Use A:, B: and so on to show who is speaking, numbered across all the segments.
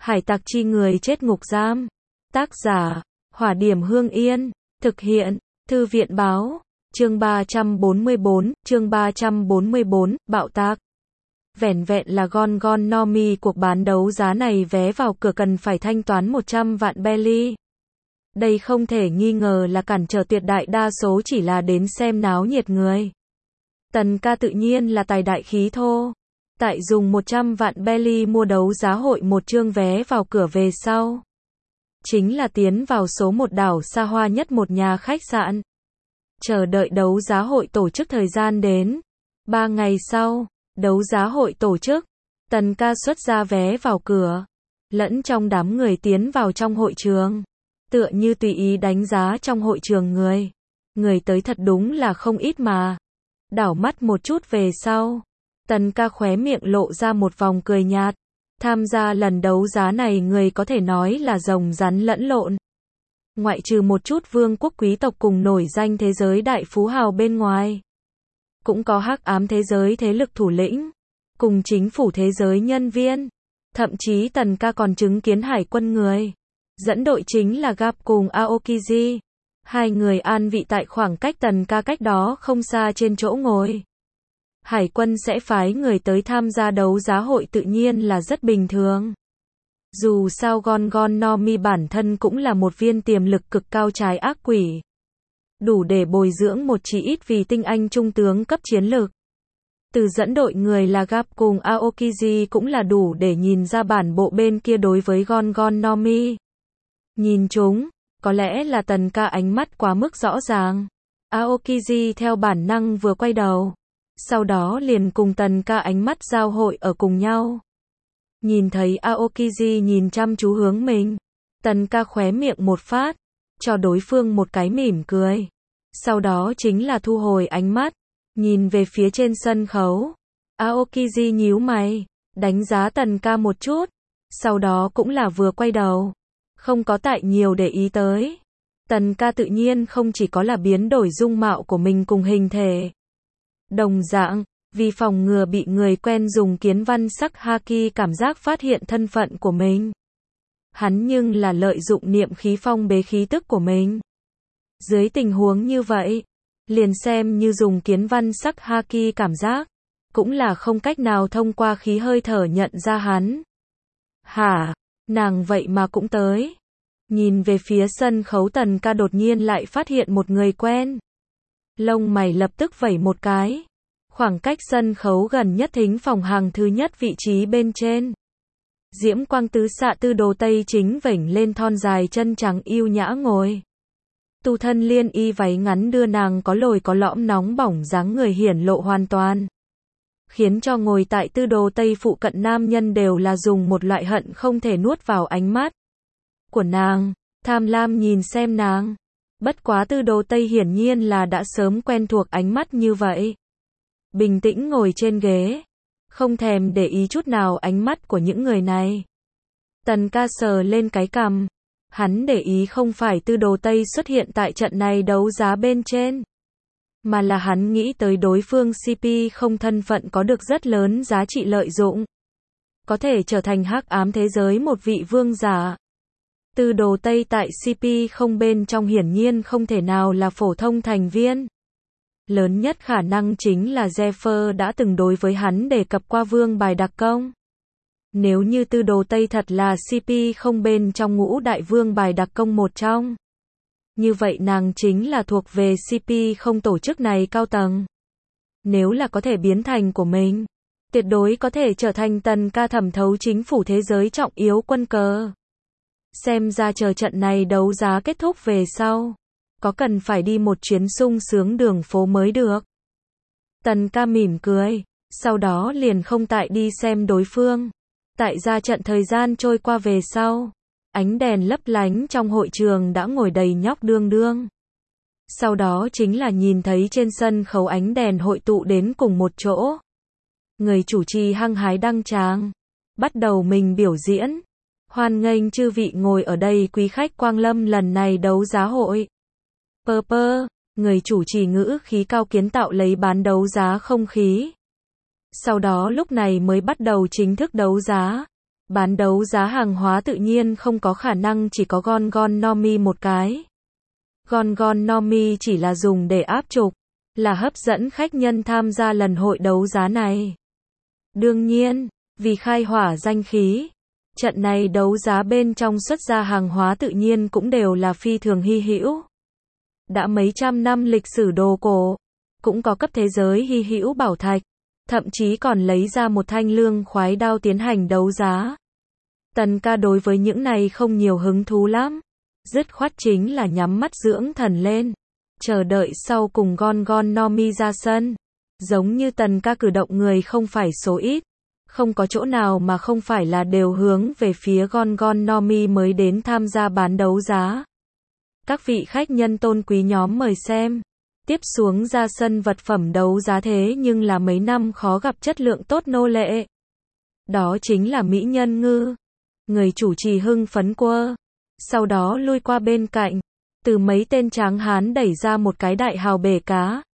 A: Hải tặc chi người chết ngục giam. Tác giả, Hỏa Điểm Hương Yên. Thực hiện, Thư viện báo. Chương 344, bạo tạc. Vẻn vẹn là Gon No Mi, cuộc bán đấu giá này vé vào cửa cần phải thanh toán 100 vạn belly. Đây không thể nghi ngờ là cản trở tuyệt đại đa số chỉ là đến xem náo nhiệt người. Tần ca tự nhiên là tài đại khí thô. Tại dùng 100 vạn belly mua đấu giá hội một chương vé vào cửa về sau. Chính là tiến vào số một đảo xa hoa nhất một nhà khách sạn. Chờ đợi đấu giá hội tổ chức thời gian đến. 3 ngày sau, đấu giá hội tổ chức. Tần ca xuất ra vé vào cửa. Lẫn trong đám người tiến vào trong hội trường. Tựa như tùy ý đánh giá trong hội trường người. Người tới thật đúng là không ít mà. Đảo mắt một chút về sau. Tần ca khóe miệng lộ ra một vòng cười nhạt. Tham gia lần đấu giá này người có thể nói là rồng rắn lẫn lộn. Ngoại trừ một chút vương quốc quý tộc cùng nổi danh thế giới đại phú hào bên ngoài. Cũng có hắc ám thế giới thế lực thủ lĩnh. Cùng chính phủ thế giới nhân viên. Thậm chí tần ca còn chứng kiến hải quân người. Dẫn đội chính là Gap cùng Aokiji. Hai người an vị tại khoảng cách tần ca cách đó không xa trên chỗ ngồi. Hải quân sẽ phái người tới tham gia đấu giá hội tự nhiên là rất bình thường. Dù sao Gon No Mi bản thân cũng là một viên tiềm lực cực cao trái ác quỷ. Đủ để bồi dưỡng một chỉ ít vì tinh anh trung tướng cấp chiến lược. Từ dẫn đội người là Gap cùng Aokiji cũng là đủ để nhìn ra bản bộ bên kia đối với Gon No Mi. Nhìn chúng, có lẽ là tần ca ánh mắt quá mức rõ ràng. Aokiji theo bản năng vừa quay đầu. Sau đó liền cùng tần ca ánh mắt giao hội ở cùng nhau. Nhìn thấy Aokiji nhìn chăm chú hướng mình. Tần ca khóe miệng một phát. Cho đối phương một cái mỉm cười. Sau đó chính là thu hồi ánh mắt. Nhìn về phía trên sân khấu. Aokiji nhíu mày. Đánh giá tần ca một chút. Sau đó cũng là vừa quay đầu. Không có tại nhiều để ý tới. Tần ca tự nhiên không chỉ có là biến đổi dung mạo của mình cùng hình thể. Đồng dạng, vì phòng ngừa bị người quen dùng kiến văn sắc haki cảm giác phát hiện thân phận của mình. Hắn nhưng là lợi dụng niệm khí phong bế khí tức của mình. Dưới tình huống như vậy, liền xem như dùng kiến văn sắc haki cảm giác, cũng là không cách nào thông qua khí hơi thở nhận ra hắn. Hả? Nàng vậy mà cũng tới. Nhìn về phía sân khấu tần ca đột nhiên lại phát hiện một người quen. Lông mày lập tức vẩy một cái. Khoảng cách sân khấu gần nhất thính phòng hàng thứ nhất vị trí bên trên. Diễm quang tứ xạ tư đồ tây chính vểnh lên thon dài chân trắng yêu nhã ngồi. Tu thân liên y váy ngắn đưa nàng có lồi có lõm nóng bỏng dáng người hiển lộ hoàn toàn. Khiến cho ngồi tại tư đồ tây phụ cận nam nhân đều là dùng một loại hận không thể nuốt vào ánh mắt của nàng, tham lam nhìn xem nàng. Bất quá tư đồ tây hiển nhiên là đã sớm quen thuộc ánh mắt như vậy. Bình tĩnh ngồi trên ghế, không thèm để ý chút nào ánh mắt của những người này. Tần ca sờ lên cái cằm, hắn để ý không phải tư đồ tây xuất hiện tại trận này đấu giá bên trên, mà là hắn nghĩ tới đối phương CP không thân phận có được rất lớn giá trị lợi dụng. Có thể trở thành hắc ám thế giới một vị vương giả. Tư đồ tây tại CP không bên trong hiển nhiên không thể nào là phổ thông thành viên. Lớn nhất khả năng chính là Zephyr đã từng đối với hắn đề cập qua vương bài đặc công. Nếu như tư đồ tây thật là CP không bên trong ngũ đại vương bài đặc công một trong. Như vậy nàng chính là thuộc về CP không tổ chức này cao tầng. Nếu là có thể biến thành của mình, tuyệt đối có thể trở thành tần ca thẩm thấu chính phủ thế giới trọng yếu quân cờ. Xem ra chờ trận này đấu giá kết thúc về sau. Có cần phải đi một chuyến sung sướng đường phố mới được. Tần ca mỉm cười, sau đó liền không tại đi xem đối phương. Tại ra trận thời gian trôi qua về sau, ánh đèn lấp lánh trong hội trường đã ngồi đầy nhóc đương đương. Sau đó chính là nhìn thấy trên sân khấu ánh đèn hội tụ đến cùng một chỗ. Người chủ trì hăng hái đăng tràng, bắt đầu mình biểu diễn. Hoan nghênh chư vị ngồi ở đây quý khách quang lâm lần này đấu giá hội. Người chủ trì ngữ khí cao kiến tạo lấy bán đấu giá không khí. Sau đó lúc này mới bắt đầu chính thức đấu giá. Bán đấu giá hàng hóa tự nhiên không có khả năng chỉ có Gon Nomi một cái. Gon Nomi chỉ là dùng để áp trục, là hấp dẫn khách nhân tham gia lần hội đấu giá này. Đương nhiên, vì khai hỏa danh khí, trận này đấu giá bên trong xuất ra hàng hóa tự nhiên cũng đều là phi thường hy hữu. Đã mấy trăm năm lịch sử đồ cổ, cũng có cấp thế giới hy hữu bảo thạch, thậm chí còn lấy ra một thanh lương khoái đao tiến hành đấu giá. Tần ca đối với những này không nhiều hứng thú lắm, dứt khoát chính là nhắm mắt dưỡng thần lên, chờ đợi sau cùng Gon Nomi ra sân. Giống như tần ca cử động người không phải số ít, không có chỗ nào mà không phải là đều hướng về phía Gon Nomi mới đến tham gia bán đấu giá. Các vị khách nhân tôn quý nhóm mời xem. Tiếp xuống ra sân vật phẩm đấu giá thế nhưng là mấy năm khó gặp chất lượng tốt nô lệ. Đó chính là mỹ nhân ngư. Người chủ trì hưng phấn quơ. Sau đó lui qua bên cạnh. Từ mấy tên tráng hán đẩy ra một cái đại hào bể cá.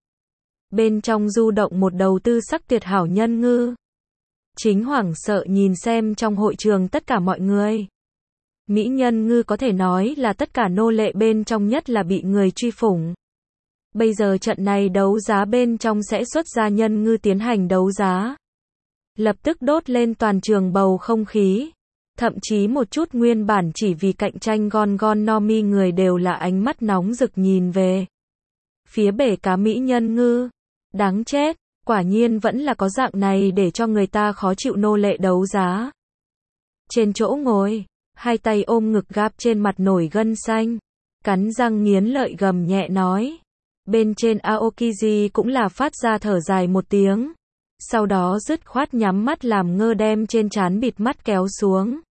A: Bên trong du động một đầu tư sắc tuyệt hảo nhân ngư. Chính hoảng sợ nhìn xem trong hội trường tất cả mọi người. Mỹ nhân ngư có thể nói là tất cả nô lệ bên trong nhất là bị người truy phủng. Bây giờ trận này đấu giá bên trong sẽ xuất ra nhân ngư tiến hành đấu giá. Lập tức đốt lên toàn trường bầu không khí. Thậm chí một chút nguyên bản chỉ vì cạnh tranh Gon Nomi người đều là ánh mắt nóng rực nhìn về phía bể cá mỹ nhân ngư. Đáng chết, quả nhiên vẫn là có dạng này để cho người ta khó chịu nô lệ đấu giá. Trên chỗ ngồi, hai tay ôm ngực gáp trên mặt nổi gân xanh, cắn răng nghiến lợi gầm nhẹ nói. Bên trên Aokiji cũng là phát ra thở dài một tiếng. Sau đó dứt khoát nhắm mắt làm ngơ đem trên trán bịt mắt kéo xuống.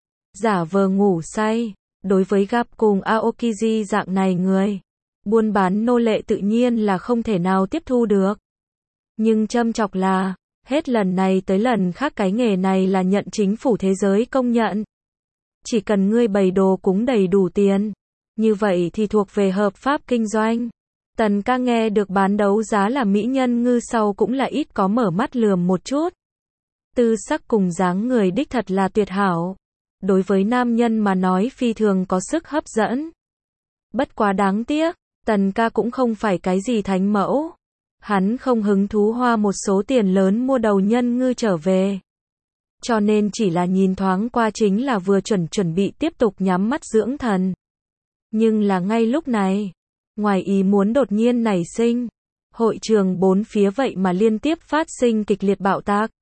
A: Giả vờ ngủ say, đối với Gap cùng Aokiji dạng này người, buôn bán nô lệ tự nhiên là không thể nào tiếp thu được. Nhưng châm chọc là, hết lần này tới lần khác cái nghề này là nhận chính phủ thế giới công nhận. Chỉ cần ngươi bày đồ cúng đầy đủ tiền, như vậy thì thuộc về hợp pháp kinh doanh. Tần ca nghe được bán đấu giá là mỹ nhân ngư sau cũng là ít có mở mắt lườm một chút. Tư sắc cùng dáng người đích thật là tuyệt hảo. Đối với nam nhân mà nói phi thường có sức hấp dẫn. Bất quá đáng tiếc, tần ca cũng không phải cái gì thánh mẫu. Hắn không hứng thú hoa một số tiền lớn mua đầu nhân ngư trở về. Cho nên chỉ là nhìn thoáng qua chính là vừa chuẩn bị tiếp tục nhắm mắt dưỡng thần. Nhưng là ngay lúc này, ngoài ý muốn đột nhiên nảy sinh, hội trường bốn phía vậy mà liên tiếp phát sinh kịch liệt bạo tạc.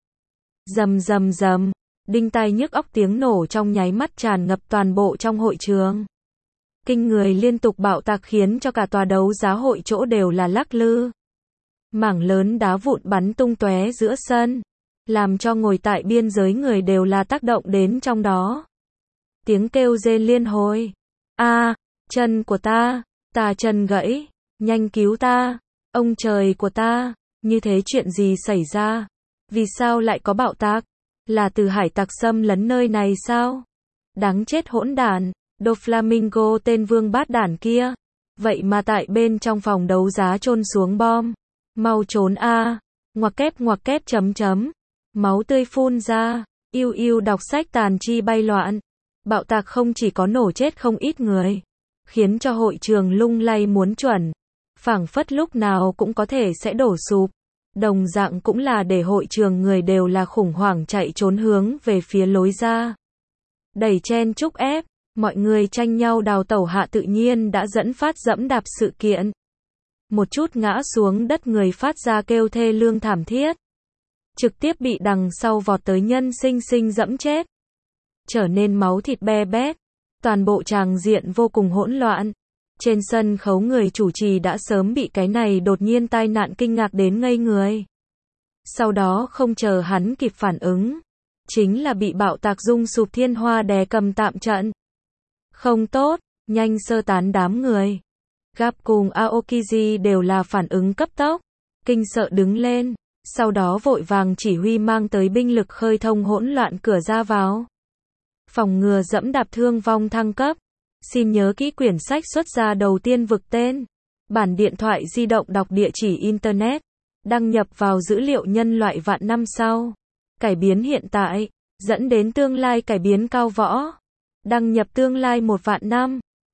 A: Rầm rầm rầm, đinh tai nhức óc tiếng nổ trong nháy mắt tràn ngập toàn bộ trong hội trường. Kinh người liên tục bạo tạc khiến cho cả tòa đấu giá hội chỗ đều là lắc lư. Mảng lớn đá vụn bắn tung tóe giữa sân, làm cho ngồi tại biên giới người đều là tác động đến trong đó. Tiếng kêu rên liên hồi. A, chân của ta chân gãy, nhanh cứu ta, ông trời của ta, như thế chuyện gì xảy ra? Vì sao lại có bạo tạc? Là từ hải tặc xâm lấn nơi này sao? Đáng chết hỗn đản, Doflamingo tên vương bát đản kia. Vậy mà tại bên trong phòng đấu giá chôn xuống bom. Mau trốn a. Ngoặc kép chấm. Máu tươi phun ra, yêu đọc sách tàn chi bay loạn. Bạo tạc không chỉ có nổ chết không ít người, khiến cho hội trường lung lay muốn chuẩn, phảng phất lúc nào cũng có thể sẽ đổ sụp. Đồng dạng cũng là để hội trường người đều là khủng hoảng chạy trốn hướng về phía lối ra. Đẩy chen chúc ép, mọi người tranh nhau đào tẩu hạ tự nhiên đã dẫn phát dẫm đạp sự kiện. Một chút ngã xuống đất người phát ra kêu thê lương thảm thiết. Trực tiếp bị đằng sau vọt tới nhân sinh dẫm chết. Trở nên máu thịt be bét. Toàn bộ tràng diện vô cùng hỗn loạn. Trên sân khấu người chủ trì đã sớm bị cái này đột nhiên tai nạn kinh ngạc đến ngây người. Sau đó không chờ hắn kịp phản ứng, chính là bị bạo tạc rung sụp thiên hoa đè cầm tạm trận. Không tốt, nhanh sơ tán đám người. Gap cùng Aokiji đều là phản ứng cấp tốc, kinh sợ đứng lên, sau đó vội vàng chỉ huy mang tới binh lực khơi thông hỗn loạn cửa ra vào. Phòng ngừa dẫm đạp thương vong thăng cấp. Xin nhớ kỹ quyển sách xuất ra đầu tiên vực tên. Bản điện thoại di động đọc địa chỉ Internet. Đăng nhập vào dữ liệu nhân loại vạn năm sau. Cải biến hiện tại. dẫn đến tương lai cải biến cao võ. Đăng nhập tương lai 1 vạn năm.